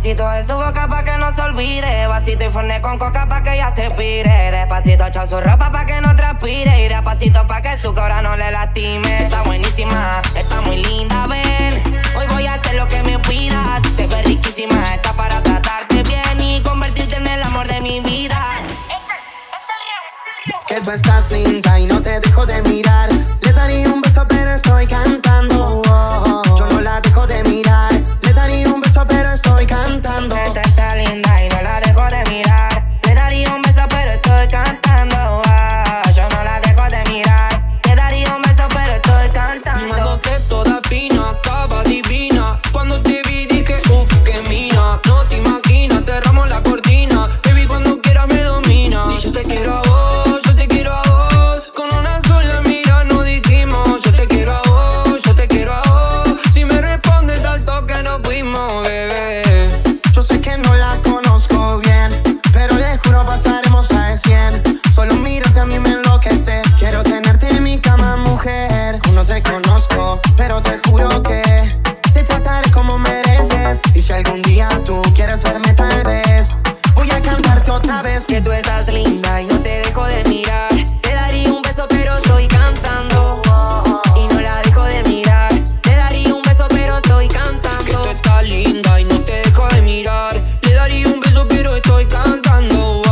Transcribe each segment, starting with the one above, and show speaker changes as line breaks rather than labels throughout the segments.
besito de su boca pa' que no se olvide. Vasito y forné con coca pa' que ella se pire. Despacito echo su ropa pa' que no transpire. Y despacito pa' que su cora no le lastime. Está buenísima, está muy linda, ven. Hoy voy a hacer lo que me pidas. Te ves riquísima, está para tratarte bien y convertirte en el amor de mi vida.
Que tú estás linda y no te dejo de mirar. Le daría un beso pero estoy cantando. Yo no la dejo de mirar. Le daría un beso pero estoy cantando.
Esta está linda y no la dejo de mirar. Le daría un beso pero estoy cantando. Yo no la dejo de mirar. Le daría un beso pero estoy cantando.
Mimándose toda fina, estaba divina. Cuando te vi dije, uff, que mina. No te imaginas, cerramos la cortina. Baby, cuando quieras me domina. Y yo te quiero a vos, yo te quiero a vos. Con una sola mira nos dijimos, yo te quiero a vos, yo te quiero a vos. Si me respondes al toque nos fuimos, bebé.
Yo sé que no la conozco bien, pero le juro pasaremos a 100. Solo mírate a mí me enloquece. Quiero tenerte en mi cama, mujer. Aún no te conozco, pero te juro que te trataré como mereces. Y si algún día tú quieres verme tal vez, voy a cantarte otra vez.
Que tú estás linda y no te dejo de mirar. Te daría un beso pero estoy cantando. Y no la dejo de mirar. Te daría un beso pero estoy cantando.
Que tú estás linda y no te dejo de mirar. Le daría un beso pero estoy cantando.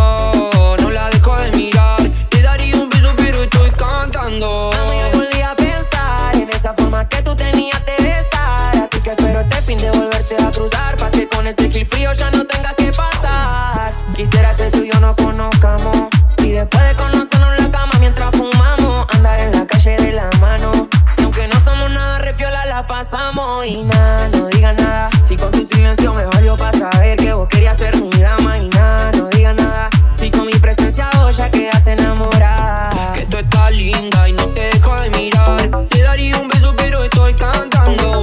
No la dejo de mirar. Le daría un beso pero estoy cantando.
Mami, yo volví a pensar en esa forma que tú tenías de besar. Así que espero este fin de volverte a cruzar, pa' que con ese kill frío ya no tengas que pasar. Quisiera que tú y yo nos conozcamos, y después de conocernos en la cama mientras fumamos, andar en la calle de la mano. Y aunque no somos nada repiola la pasamos. Y nada, no digas nada, si con tu silencio me valió pa' saber que vos querías ser mi dama. Y nada, no digas nada, si con mi presencia vos ya quedas enamorada.
Que tú estás linda y no te dejo de mirar. Le daría un beso pero estoy cantando.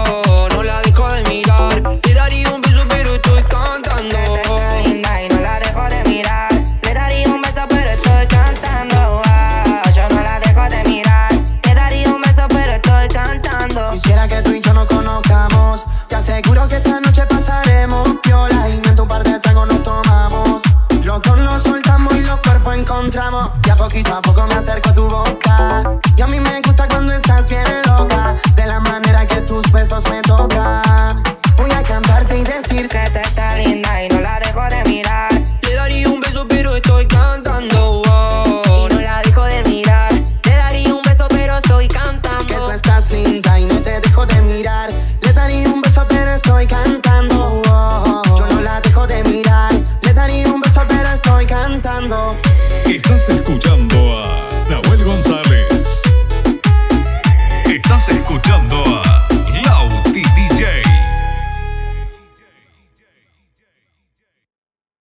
No la dejo de mirar. Le daría un beso pero estoy cantando.
Esta está linda y no la dejo de mirar. Le daría un beso pero estoy cantando. Yo no la dejo de mirar. Le daría un beso pero estoy cantando.
Quisiera que tú y yo nos conozcamos. Te aseguro que esta noche pasaremos piola y mientras un par de tragos nos tomamos. Locos nos soltamos y los cuerpos encontramos. Y a poco me acerco a tu boca. Y a mí me gusta cuando estás bien loca, de la manera que tus besos me tocan. Voy a cantarte y decirte
Que esta está linda y no la dejo de mirar.
Le daría un beso pero estoy cantando.
Y no la dejo de mirar. Le daría un beso pero estoy cantando.
que tú estás linda y no te dejo de mirar. Le daría un beso pero estoy cantando. Yo no la dejo de mirar. Le daría un beso pero estoy cantando.
Estás escuchando